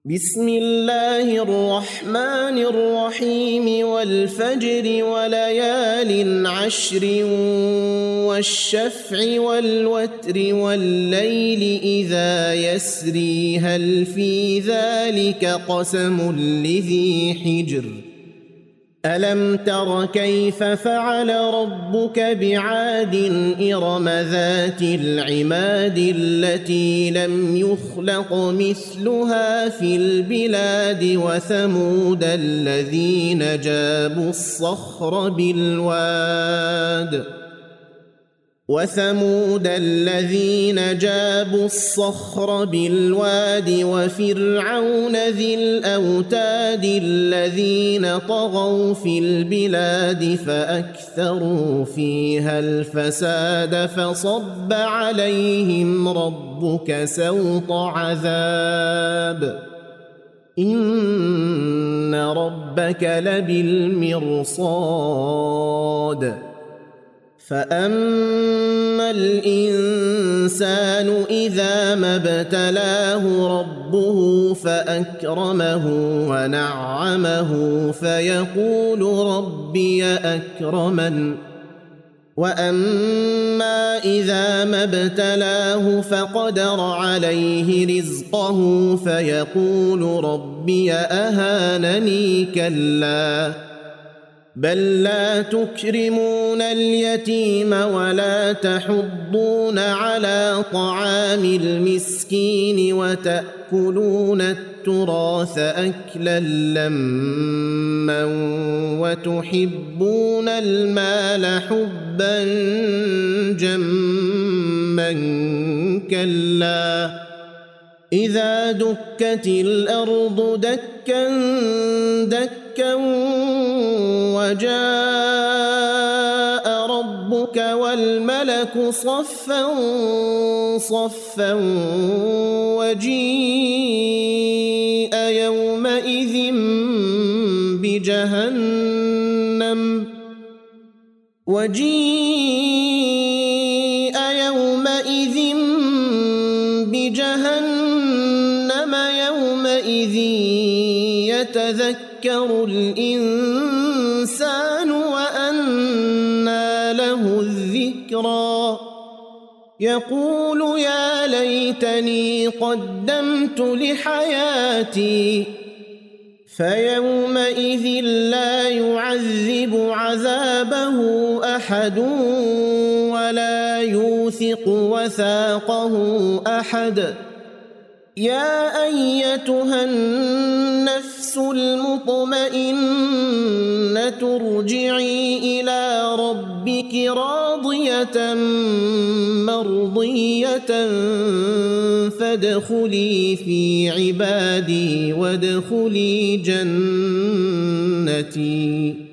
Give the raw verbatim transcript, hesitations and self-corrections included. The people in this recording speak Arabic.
بسم الله الرحمن الرحيم والفجر وليال عشر والشفع والوتر والليل إذا يسري هل في ذلك قسم لذي حجر ألم تر كيف فعل ربك بعاد إرم ذات العماد التي لم يخلق مثلها في البلاد وثمود الذين جابوا الصخر بالواد وثمود الذين جابوا الصخر بالواد وفرعون ذي الأوتاد الذين طغوا في البلاد فأكثروا فيها الفساد فصب عليهم ربك سوط عذاب إن ربك لبالمرصاد فأما الإنسان إذا ما ابتلاه ربه فأكرمه ونعمه فيقول ربي أكرمن وأما إذا ما ابتلاه فقدر عليه رزقه فيقول ربي أهانني كلا بل لا تكرمون اليتيم ولا تحضون على طعام المسكين وتأكلون التراث أكلا لما وتحبون المال حبا جما كلا إذا دكت الأرض دكا دكا وجاء ربك والملك صفا صفا وجيء يومئذ بجهنم وجيء يومئذ بجهنم يومئذ يتذكر الإنسان وأنى له الذكرى يقول يا ليتني قدمت لحياتي فيومئذ لا يعذب عذابه أحد ولا يوثق وثاقه أحد يا أيتها النفس المطمئنة ارجعي إلى ربك راضية مرضية فادخلي في عبادي وادخلي جنتي.